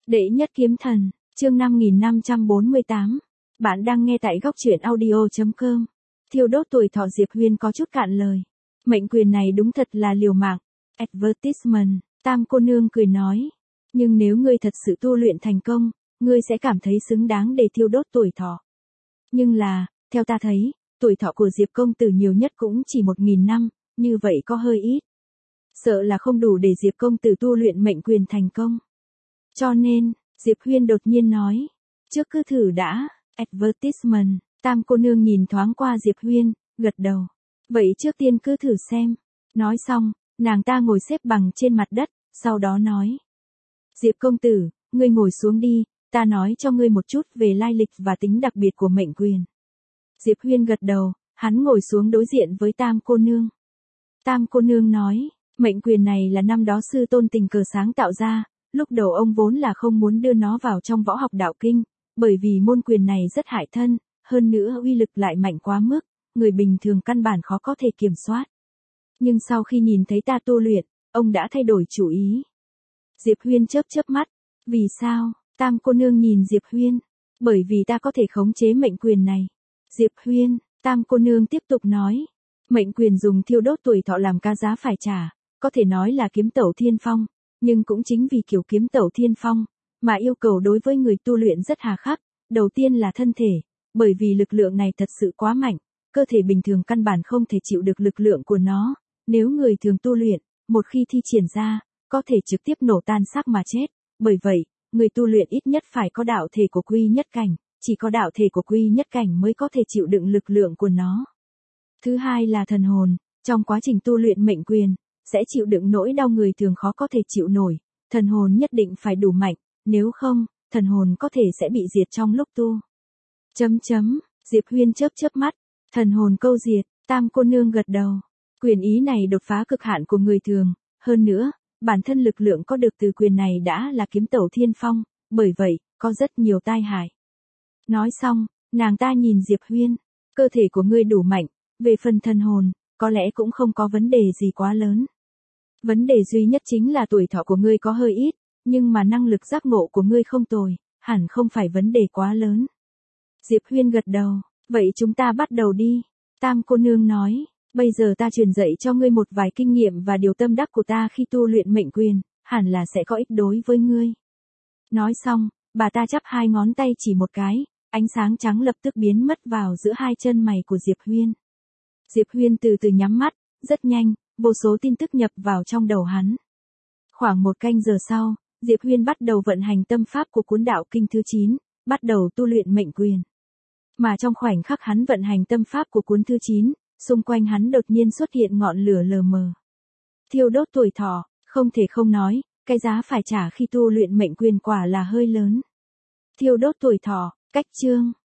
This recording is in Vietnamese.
Đệ nhất kiếm thần, chương 5548. Bạn đang nghe tại góc truyện audio.com. Thiêu đốt tuổi thọ Diệp Huyên có chút cạn lời. Mệnh quyền này đúng thật là liều mạng. Advertisement, Tam cô nương cười nói. Nhưng nếu ngươi thật sự tu luyện thành công, ngươi sẽ cảm thấy xứng đáng để thiêu đốt tuổi thọ. Nhưng là, theo ta thấy, tuổi thọ của Diệp công tử nhiều nhất cũng chỉ 1000 năm, như vậy có hơi ít. Sợ là không đủ để Diệp công tử tu luyện mệnh quyền thành công. Cho nên, Diệp Huyên đột nhiên nói, trước cứ thử đã. Advertisement, Tam cô nương nhìn thoáng qua Diệp Huyên, gật đầu. Vậy trước tiên cứ thử xem. Nói xong, nàng ta ngồi xếp bằng trên mặt đất, sau đó nói. Diệp công tử, ngươi ngồi xuống đi, ta nói cho ngươi một chút về lai lịch và tính đặc biệt của mệnh quyền. Diệp Huyên gật đầu, hắn ngồi xuống đối diện với Tam cô nương. Tam cô nương nói, mệnh quyền này là năm đó sư tôn tình cờ sáng tạo ra, lúc đầu ông vốn là không muốn đưa nó vào trong võ học đạo kinh, bởi vì môn quyền này rất hại thân, hơn nữa uy lực lại mạnh quá mức, người bình thường căn bản khó có thể kiểm soát. Nhưng sau khi nhìn thấy ta tu luyện, ông đã thay đổi chủ ý. Diệp Huyên chớp mắt, vì sao? Tam cô nương nhìn Diệp Huyên, bởi vì ta có thể khống chế mệnh quyền này. Diệp Huyên, Tam cô nương tiếp tục nói, mệnh quyền dùng thiêu đốt tuổi thọ làm cá giá phải trả, có thể nói là kiếm tẩu thiên phong, nhưng cũng chính vì kiểu kiếm tẩu thiên phong, mà yêu cầu đối với người tu luyện rất hà khắc, đầu tiên là thân thể, bởi vì lực lượng này thật sự quá mạnh, cơ thể bình thường căn bản không thể chịu được lực lượng của nó, nếu người thường tu luyện, một khi thi triển ra, có thể trực tiếp nổ tan xác mà chết, bởi vậy, người tu luyện ít nhất phải có đạo thể của quy nhất cảnh, chỉ có đạo thể của quy nhất cảnh mới có thể chịu đựng lực lượng của nó. Thứ hai là thần hồn, trong quá trình tu luyện mệnh quyền, sẽ chịu đựng nỗi đau người thường khó có thể chịu nổi, thần hồn nhất định phải đủ mạnh, nếu không, thần hồn có thể sẽ bị diệt trong lúc tu. Diệp Huyên chớp mắt, thần hồn câu diệt, Tam cô nương gật đầu, quyền ý này đột phá cực hạn của người thường, hơn nữa, bản thân lực lượng có được từ quyền này đã là kiếm tẩu thiên phong, bởi vậy, có rất nhiều tai hại. Nói xong, nàng ta nhìn Diệp Huyên, cơ thể của ngươi đủ mạnh, về phần thần hồn, có lẽ cũng không có vấn đề gì quá lớn. Vấn đề duy nhất chính là tuổi thọ của ngươi có hơi ít, nhưng mà năng lực giác ngộ của ngươi không tồi, hẳn không phải vấn đề quá lớn. Diệp Huyên gật đầu, vậy chúng ta bắt đầu đi. Tam cô nương nói, bây giờ ta truyền dạy cho ngươi một vài kinh nghiệm và điều tâm đắc của ta khi tu luyện mệnh quyền, hẳn là sẽ có ích đối với ngươi. Nói xong, bà ta chắp hai ngón tay chỉ một cái, ánh sáng trắng lập tức biến mất vào giữa hai chân mày của Diệp Huyên. Diệp Huyên từ từ nhắm mắt, rất nhanh, vô số tin tức nhập vào trong đầu hắn. Khoảng 1 canh giờ sau, Diệp Huyên bắt đầu vận hành tâm pháp của cuốn đạo kinh thứ 9, bắt đầu tu luyện mệnh quyền. Mà trong khoảnh khắc hắn vận hành tâm pháp của cuốn thứ 9, xung quanh hắn đột nhiên xuất hiện ngọn lửa lờ mờ. Thiêu đốt tuổi thọ, không thể không nói, cái giá phải trả khi tu luyện mệnh quyền quả là hơi lớn. Thiêu đốt tuổi thọ, cách chương.